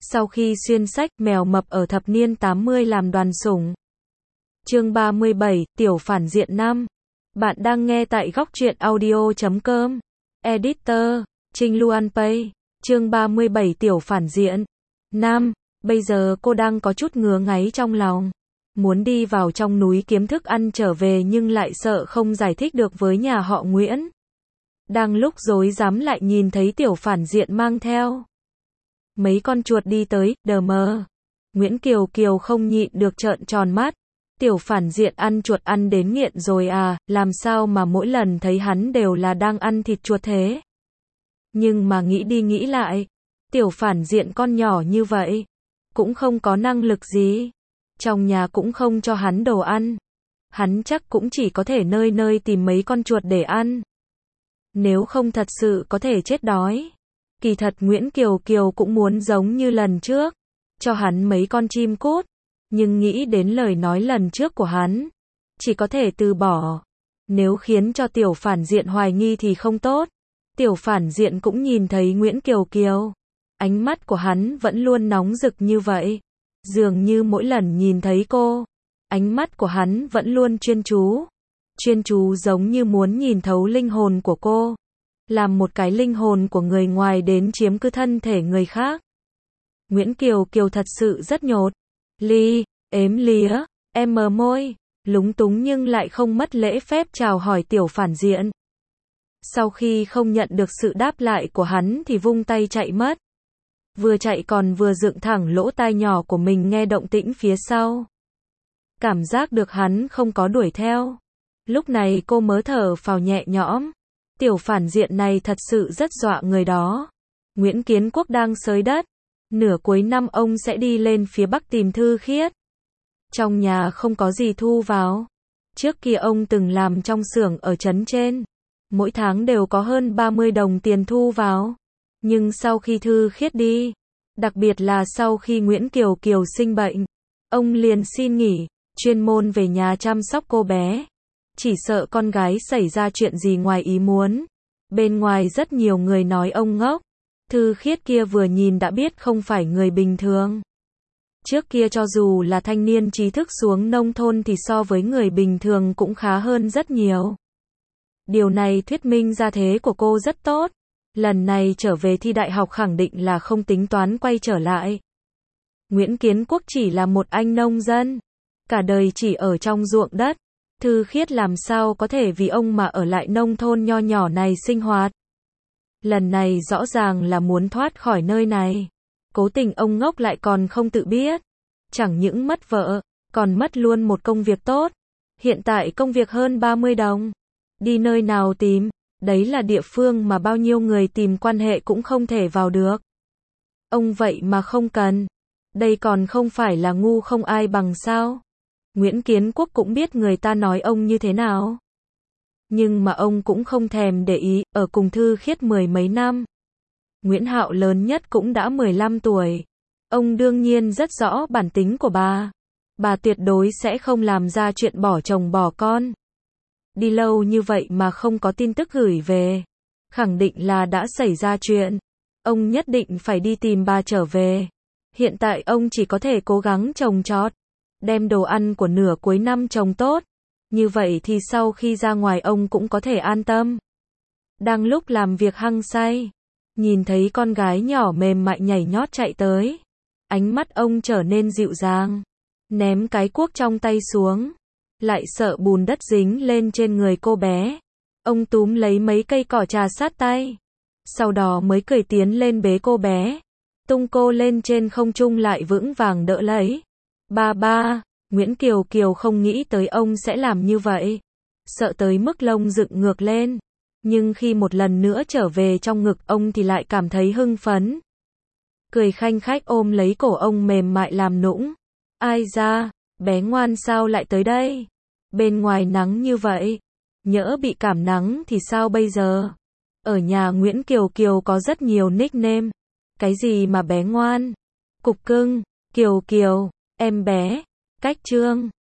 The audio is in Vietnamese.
Sau khi xuyên sách, mèo mập ở thập niên 80 làm đoàn sủng. Chương 37, Tiểu phản diện nam. Bạn đang nghe tại góc truyện audio.com. Editor, Trinh Luan Pay. Chương 37 Tiểu phản diện nam. Bây giờ cô đang có chút ngứa ngáy trong lòng. Muốn đi vào trong núi kiếm thức ăn trở về nhưng lại sợ không giải thích được với nhà họ Nguyễn. Đang lúc rối rắm lại nhìn thấy tiểu phản diện mang theo mấy con chuột đi tới, đờ mờ. Nguyễn Kiều Kiều không nhịn được trợn tròn mắt. Tiểu phản diện ăn chuột ăn đến nghiện rồi à, làm sao mà mỗi lần thấy hắn đều là đang ăn thịt chuột thế? Nhưng mà nghĩ đi nghĩ lại, tiểu phản diện con nhỏ như vậy, cũng không có năng lực gì. Trong nhà cũng không cho hắn đồ ăn. Hắn chắc cũng chỉ có thể nơi nơi tìm mấy con chuột để ăn. Nếu không thật sự có thể chết đói. Kỳ thật Nguyễn Kiều Kiều cũng muốn giống như lần trước, cho hắn mấy con chim cút. Nhưng nghĩ đến lời nói lần trước của hắn, chỉ có thể từ bỏ. Nếu khiến cho tiểu phản diện hoài nghi thì không tốt. Tiểu phản diện cũng nhìn thấy Nguyễn Kiều Kiều. Ánh mắt của hắn vẫn luôn nóng rực như vậy. Dường như mỗi lần nhìn thấy cô, ánh mắt của hắn vẫn luôn chuyên chú. Chuyên chú giống như muốn nhìn thấu linh hồn của cô. Làm một cái linh hồn của người ngoài đến chiếm cứ thân thể người khác. Nguyễn Kiều Kiều thật sự rất nhột. Ếm lía, em mờ môi, lúng túng nhưng lại không mất lễ phép chào hỏi tiểu phản diện. Sau khi không nhận được sự đáp lại của hắn thì vung tay chạy mất. Vừa chạy còn vừa dựng thẳng lỗ tai nhỏ của mình nghe động tĩnh phía sau. Cảm giác được hắn không có đuổi theo. Lúc này cô mới thở phào nhẹ nhõm. Tiểu phản diện này thật sự rất dọa người đó. Nguyễn Kiến Quốc đang xới đất. Nửa cuối năm ông sẽ đi lên phía Bắc tìm Thư Khiết. Trong nhà không có gì thu vào. Trước kia ông từng làm trong xưởng ở trấn trên. Mỗi tháng đều có hơn 30 đồng tiền thu vào. Nhưng sau khi Thư Khiết đi, đặc biệt là sau khi Nguyễn Kiều Kiều sinh bệnh, ông liền xin nghỉ, chuyên môn về nhà chăm sóc cô bé. Chỉ sợ con gái xảy ra chuyện gì ngoài ý muốn. Bên ngoài rất nhiều người nói ông ngốc. Thư Khiết kia vừa nhìn đã biết không phải người bình thường. Trước kia cho dù là thanh niên trí thức xuống nông thôn thì so với người bình thường cũng khá hơn rất nhiều. Điều này thuyết minh ra thế của cô rất tốt. Lần này trở về thi đại học khẳng định là không tính toán quay trở lại. Nguyễn Kiến Quốc chỉ là một anh nông dân. Cả đời chỉ ở trong ruộng đất. Thư Khiết làm sao có thể vì ông mà ở lại nông thôn nho nhỏ này sinh hoạt. Lần này rõ ràng là muốn thoát khỏi nơi này. Cố tình ông ngốc lại còn không tự biết. Chẳng những mất vợ, còn mất luôn một công việc tốt. Hiện tại công việc hơn 30 đồng. Đi nơi nào tìm? Đấy là địa phương mà bao nhiêu người tìm quan hệ cũng không thể vào được. Ông vậy mà không cần. Đây còn không phải là ngu không ai bằng sao? Nguyễn Kiến Quốc cũng biết người ta nói ông như thế nào. Nhưng mà ông cũng không thèm để ý, ở cùng Thư Khiết mười mấy năm. Nguyễn Hạo lớn nhất cũng đã 15 tuổi. Ông đương nhiên rất rõ bản tính của bà. Bà tuyệt đối sẽ không làm ra chuyện bỏ chồng bỏ con. Đi lâu như vậy mà không có tin tức gửi về. Khẳng định là đã xảy ra chuyện. Ông nhất định phải đi tìm bà trở về. Hiện tại ông chỉ có thể cố gắng trồng trọt. Đem đồ ăn của nửa cuối năm trồng tốt. Như vậy thì sau khi ra ngoài ông cũng có thể an tâm. Đang lúc làm việc hăng say. Nhìn thấy con gái nhỏ mềm mại nhảy nhót chạy tới. Ánh mắt ông trở nên dịu dàng. Ném cái cuốc trong tay xuống. Lại sợ bùn đất dính lên trên người cô bé. Ông túm lấy mấy cây cỏ trà sát tay. Sau đó mới cười tiến lên bế cô bé. Tung cô lên trên không trung lại vững vàng đỡ lấy. Ba, Nguyễn Kiều Kiều không nghĩ tới ông sẽ làm như vậy. Sợ tới mức lông dựng ngược lên. Nhưng khi một lần nữa trở về trong ngực ông thì lại cảm thấy hưng phấn. Cười khanh khách ôm lấy cổ ông mềm mại làm nũng. Ai da, bé ngoan sao lại tới đây? Bên ngoài nắng như vậy. Nhỡ bị cảm nắng thì sao bây giờ? Ở nhà Nguyễn Kiều Kiều có rất nhiều nickname. Cái gì mà bé ngoan? Cục cưng, Kiều Kiều, em bé, cách trương.